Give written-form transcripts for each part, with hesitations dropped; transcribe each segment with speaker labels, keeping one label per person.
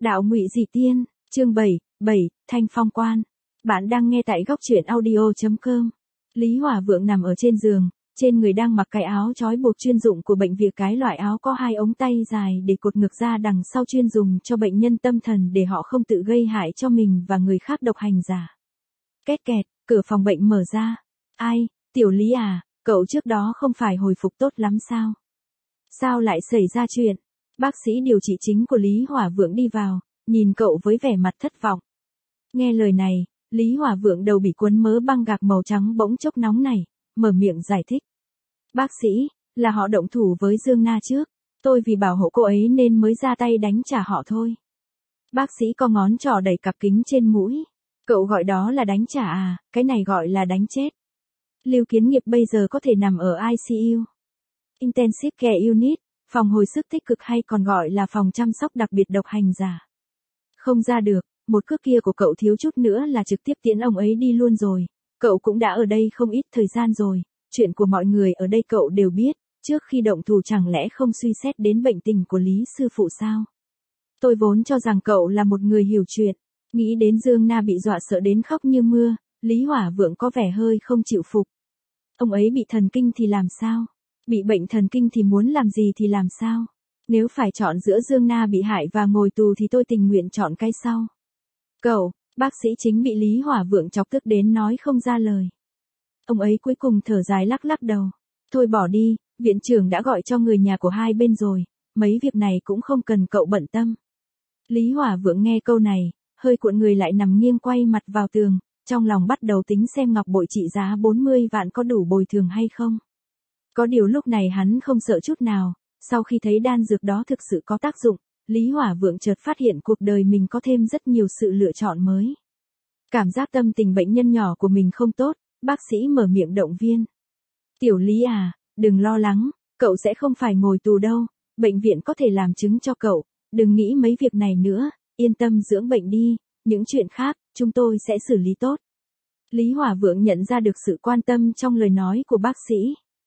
Speaker 1: Đạo Ngụy Dị Tiên, chương 7, Thanh Phong Quan. Bạn đang nghe tại góc truyện audio.com. Lý Hỏa Vượng nằm ở trên giường, trên người đang mặc cái áo trói buộc chuyên dụng của bệnh viện, cái loại áo có hai ống tay dài để cột ngực ra đằng sau, chuyên dùng cho bệnh nhân tâm thần để họ không tự gây hại cho mình và người khác. Độc hành giả. Két kẹt, cửa phòng bệnh mở ra. Ai, Tiểu Lý à, cậu trước đó không phải hồi phục tốt lắm sao? Sao lại xảy ra chuyện? Bác sĩ điều trị chính của Lý Hỏa Vượng đi vào, nhìn cậu với vẻ mặt thất vọng. Nghe lời này, Lý Hỏa Vượng đầu bị cuốn mớ băng gạc màu trắng bỗng chốc nóng này, mở miệng giải thích. Bác sĩ, là họ động thủ với Dương Na trước, tôi vì bảo hộ cô ấy nên mới ra tay đánh trả họ thôi. Bác sĩ co ngón trỏ đẩy cặp kính trên mũi. Cậu gọi đó là đánh trả à, cái này gọi là đánh chết. Lưu Kiến Nghiệp bây giờ có thể nằm ở ICU. Intensive Care Unit, phòng hồi sức tích cực, hay còn gọi là phòng chăm sóc đặc biệt. Độc hành giả. Không ra được, một cước kia của cậu thiếu chút nữa là trực tiếp tiễn ông ấy đi luôn rồi. Cậu cũng đã ở đây không ít thời gian rồi, chuyện của mọi người ở đây cậu đều biết, trước khi động thủ chẳng lẽ không suy xét đến bệnh tình của Lý sư phụ sao? Tôi vốn cho rằng cậu là một người hiểu chuyện, nghĩ đến Dương Na bị dọa sợ đến khóc như mưa, Lý Hỏa Vượng có vẻ hơi không chịu phục. Ông ấy bị thần kinh thì làm sao? Bị bệnh thần kinh thì muốn làm gì thì làm sao? Nếu phải chọn giữa Dương Na bị hại và ngồi tù thì tôi tình nguyện chọn cái sau. Cậu, bác sĩ chính bị Lý Hỏa Vượng chọc tức đến nói không ra lời. Ông ấy cuối cùng thở dài lắc lắc đầu. Thôi bỏ đi, viện trưởng đã gọi cho người nhà của hai bên rồi, mấy việc này cũng không cần cậu bận tâm. Lý Hỏa Vượng nghe câu này, hơi cuộn người lại nằm nghiêng quay mặt vào tường, trong lòng bắt đầu tính xem ngọc bội trị giá 40 vạn có đủ bồi thường hay không. Có điều lúc này hắn không sợ chút nào, sau khi thấy đan dược đó thực sự có tác dụng, Lý Hỏa Vượng chợt phát hiện cuộc đời mình có thêm rất nhiều sự lựa chọn mới. Cảm giác tâm tình bệnh nhân nhỏ của mình không tốt, bác sĩ mở miệng động viên. Tiểu Lý à, đừng lo lắng, cậu sẽ không phải ngồi tù đâu, bệnh viện có thể làm chứng cho cậu, đừng nghĩ mấy việc này nữa, yên tâm dưỡng bệnh đi, những chuyện khác, chúng tôi sẽ xử lý tốt. Lý Hỏa Vượng nhận ra được sự quan tâm trong lời nói của bác sĩ.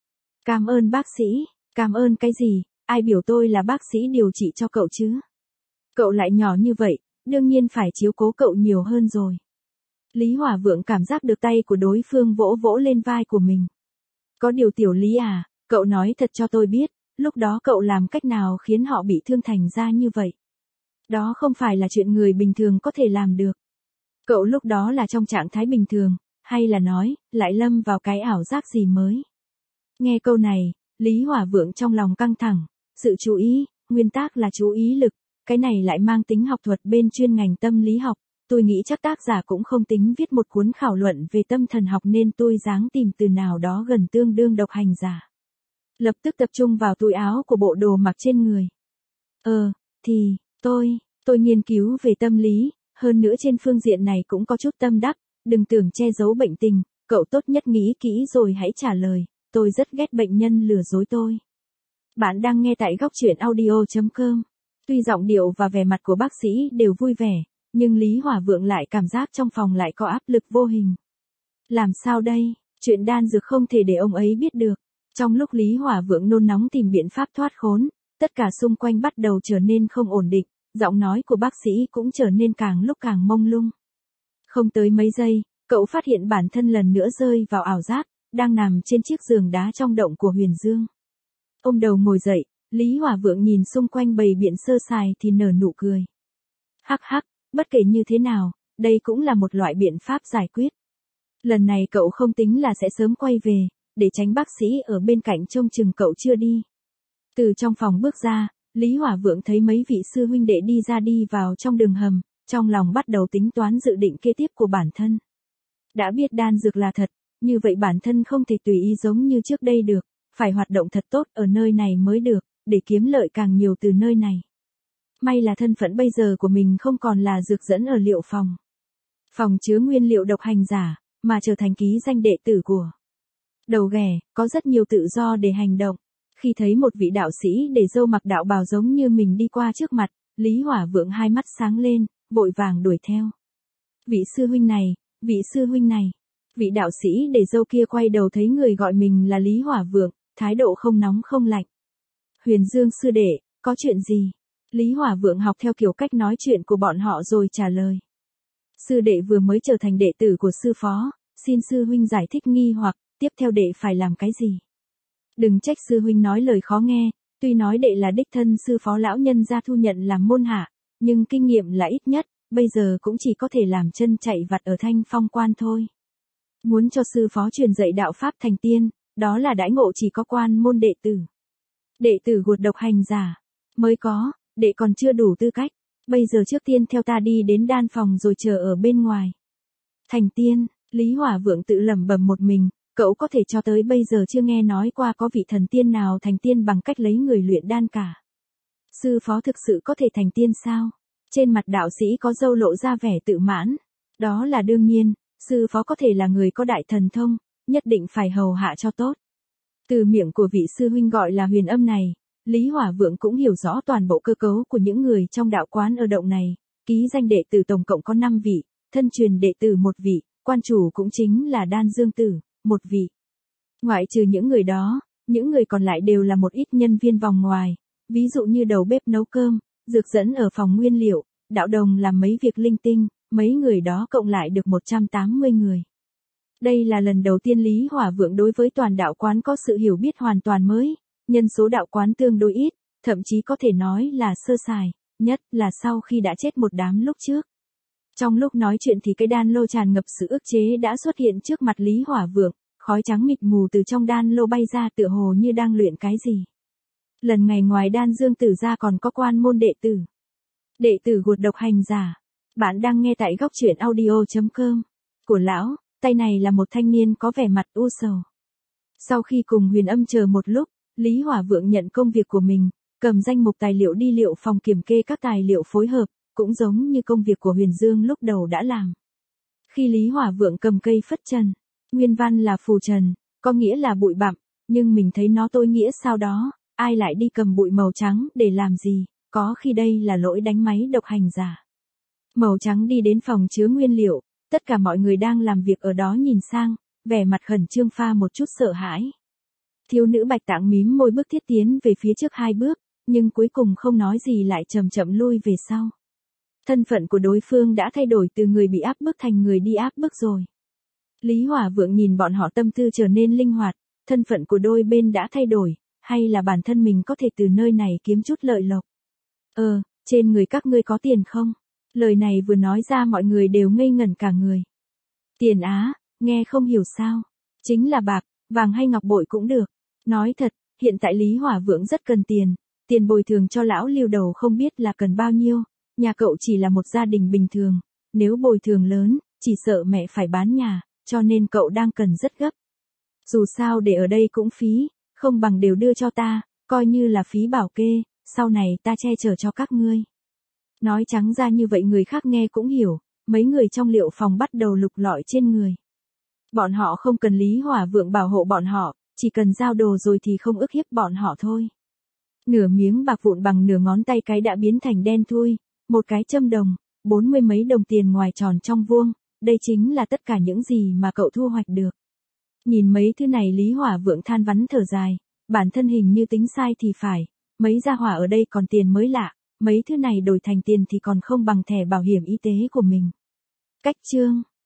Speaker 1: Cảm ơn bác sĩ, cảm ơn cái gì, ai biểu tôi là bác sĩ điều trị cho cậu chứ? Cậu lại nhỏ như vậy, đương nhiên phải chiếu cố cậu nhiều hơn rồi. Lý Hỏa Vượng cảm giác được tay của đối phương vỗ vỗ lên vai của mình. Có điều Tiểu Lý à, cậu nói thật cho tôi biết, lúc đó cậu làm cách nào khiến họ bị thương thành ra như vậy? Đó không phải là chuyện người bình thường có thể làm được. Cậu lúc đó là trong trạng thái bình thường, hay là nói, lại lâm vào cái ảo giác gì mới? Nghe câu này, Lý Hỏa Vượng trong lòng căng thẳng, sự chú ý, nguyên tắc là chú ý lực, cái này lại mang tính học thuật bên chuyên ngành tâm lý học, tôi nghĩ chắc tác giả cũng không tính viết một cuốn khảo luận về tâm thần học nên tôi ráng tìm từ nào đó gần tương đương độc hành giả. Lập tức tập trung vào túi áo của bộ đồ mặc trên người. Thì, tôi nghiên cứu về tâm lý, hơn nữa trên phương diện này cũng có chút tâm đắc, đừng tưởng che giấu bệnh tình, cậu tốt nhất nghĩ kỹ rồi hãy trả lời. Tôi rất ghét bệnh nhân lừa dối tôi. Bạn đang nghe tại góc truyện audio.com. Tuy giọng điệu và vẻ mặt của bác sĩ đều vui vẻ, nhưng Lý Hỏa Vượng lại cảm giác trong phòng lại có áp lực vô hình. Làm sao đây? Chuyện đan dược không thể để ông ấy biết được. Trong lúc Lý Hỏa Vượng nôn nóng tìm biện pháp thoát khốn, tất cả xung quanh bắt đầu trở nên không ổn định, giọng nói của bác sĩ cũng trở nên càng lúc càng mông lung. Không tới mấy giây, cậu phát hiện bản thân lần nữa rơi vào ảo giác, đang nằm trên chiếc giường đá trong động của Huyền Dương. Ôm đầu ngồi dậy, Lý Hỏa Vượng nhìn xung quanh bầy biện sơ sài thì nở nụ cười. Hắc hắc, bất kể như thế nào, đây cũng là một loại biện pháp giải quyết. Lần này cậu không tính là sẽ sớm quay về, để tránh bác sĩ ở bên cạnh trông chừng cậu chưa đi. Từ trong phòng bước ra, Lý Hỏa Vượng thấy mấy vị sư huynh đệ đi ra đi vào trong đường hầm, trong lòng bắt đầu tính toán dự định kế tiếp của bản thân. Đã biết đan dược là thật, như vậy bản thân không thể tùy ý giống như trước đây được, phải hoạt động thật tốt ở nơi này mới được, để kiếm lợi càng nhiều từ nơi này. May là thân phận bây giờ của mình không còn là dược dẫn ở liệu phòng. Phòng chứa nguyên liệu độc hành giả, mà trở thành ký danh đệ tử của Đầu Ghẻ, có rất nhiều tự do để hành động. Khi thấy một vị đạo sĩ để râu mặc đạo bào giống như mình đi qua trước mặt, Lý Hỏa Vượng hai mắt sáng lên, vội vàng đuổi theo. Vị sư huynh này, vị sư huynh này. Vị đạo sĩ để râu kia quay đầu thấy người gọi mình là Lý Hỏa Vượng, thái độ không nóng không lạnh. Huyền Dương sư đệ, có chuyện gì? Lý Hỏa Vượng học theo kiểu cách nói chuyện của bọn họ rồi trả lời. Sư đệ vừa mới trở thành đệ tử của sư phó, xin sư huynh giải thích nghi hoặc, tiếp theo đệ phải làm cái gì? Đừng trách sư huynh nói lời khó nghe, tuy nói đệ là đích thân sư phó lão nhân gia thu nhận làm môn hạ, nhưng kinh nghiệm là ít nhất, bây giờ cũng chỉ có thể làm chân chạy vặt ở Thanh Phong quan thôi. Muốn cho sư phó truyền dạy đạo pháp thành tiên, đó là đãi ngộ chỉ có quan môn đệ tử. Đệ tử guột độc hành giả mới có, đệ còn chưa đủ tư cách, bây giờ trước tiên theo ta đi đến đan phòng rồi chờ ở bên ngoài. Thành tiên, Lý Hỏa Vượng tự lẩm bẩm một mình, cậu có thể cho tới bây giờ chưa nghe nói qua có vị thần tiên nào thành tiên bằng cách lấy người luyện đan cả. Sư phó thực sự có thể thành tiên sao? Trên mặt đạo sĩ có râu lộ ra vẻ tự mãn. Đó là đương nhiên, sư phó có thể là người có đại thần thông, nhất định phải hầu hạ cho tốt. Từ miệng của vị sư huynh gọi là Huyền Âm này, Lý Hỏa Vượng cũng hiểu rõ toàn bộ cơ cấu của những người trong đạo quán ở động này. Ký danh đệ tử tổng cộng có 5 vị, thân truyền đệ tử 1 vị, quan chủ cũng chính là Đan Dương Tử, 1 vị. Ngoại trừ những người đó, những người còn lại đều là một ít nhân viên vòng ngoài, ví dụ như đầu bếp nấu cơm, dược dẫn ở phòng nguyên liệu, đạo đồng làm mấy việc linh tinh, mấy người đó cộng lại được 180 người. Đây là lần đầu tiên Lý Hỏa Vượng đối với toàn đạo quán có sự hiểu biết hoàn toàn mới, nhân số đạo quán tương đối ít, thậm chí có thể nói là sơ sài, nhất là sau khi đã chết một đám lúc trước. Trong lúc nói chuyện thì cái đan lô tràn ngập sự ức chế đã xuất hiện trước mặt Lý Hỏa Vượng, khói trắng mịt mù từ trong đan lô bay ra tựa hồ như đang luyện cái gì. Lần này ngoài Đan Dương Tử ra còn có quan môn đệ tử. Đệ tử guột độc hành giả. Bạn đang nghe tại góc truyện audio.com. Của lão, tay này là một thanh niên có vẻ mặt u sầu. Sau khi cùng Huyền Âm chờ một lúc, Lý Hỏa Vượng nhận công việc của mình, cầm danh mục tài liệu đi liệu phòng kiểm kê các tài liệu phối hợp, cũng giống như công việc của Huyền Dương lúc đầu đã làm. Khi Lý Hỏa Vượng cầm cây phất trần, nguyên văn là phù trần, có nghĩa là bụi bặm, nhưng mình thấy nó tối nghĩa sao đó, ai lại đi cầm bụi màu trắng để làm gì, có khi đây là lỗi đánh máy độc hành giả. Màu trắng đi đến phòng chứa nguyên liệu, tất cả mọi người đang làm việc ở đó nhìn sang, vẻ mặt khẩn trương pha một chút sợ hãi. Thiếu nữ Bạch Tạng mím môi bước thiết tiến về phía trước 2 bước, nhưng cuối cùng không nói gì lại chậm chậm lui về sau. Thân phận của đối phương đã thay đổi từ người bị áp bức thành người đi áp bức rồi. Lý Hỏa Vượng nhìn bọn họ tâm tư trở nên linh hoạt, thân phận của đôi bên đã thay đổi, hay là bản thân mình có thể từ nơi này kiếm chút lợi lộc. Trên người các ngươi có tiền không? Lời này vừa nói ra mọi người đều ngây ngẩn cả người. Tiền á, nghe không hiểu sao. Chính là bạc, vàng hay ngọc bội cũng được. Nói thật, hiện tại Lý Hỏa Vượng rất cần tiền. Tiền bồi thường cho lão Liêu Đầu không biết là cần bao nhiêu. Nhà cậu chỉ là một gia đình bình thường. Nếu bồi thường lớn, chỉ sợ mẹ phải bán nhà, cho nên cậu đang cần rất gấp. Dù sao để ở đây cũng phí, không bằng đều đưa cho ta, coi như là phí bảo kê, sau này ta che chở cho các ngươi. Nói trắng ra như vậy người khác nghe cũng hiểu, mấy người trong liệu phòng bắt đầu lục lọi trên người. Bọn họ không cần Lý Hỏa Vượng bảo hộ bọn họ, chỉ cần giao đồ rồi thì không ức hiếp bọn họ thôi. Nửa miếng bạc vụn bằng nửa ngón tay cái đã biến thành đen thui, một cái châm đồng, 40 mấy đồng tiền ngoài tròn trong vuông, đây chính là tất cả những gì mà cậu thu hoạch được. Nhìn mấy thứ này Lý Hỏa Vượng than vắn thở dài, bản thân hình như tính sai thì phải, mấy gia hỏa ở đây còn tiền mới lạ, mấy thứ này đổi thành tiền thì còn không bằng thẻ bảo hiểm y tế của mình. Cách chương